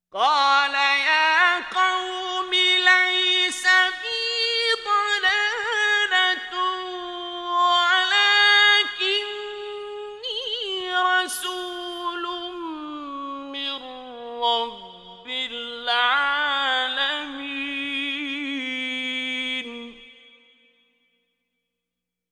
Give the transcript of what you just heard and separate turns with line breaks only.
قال يا قوم ليس بي ضلالة ولكني رسول من رب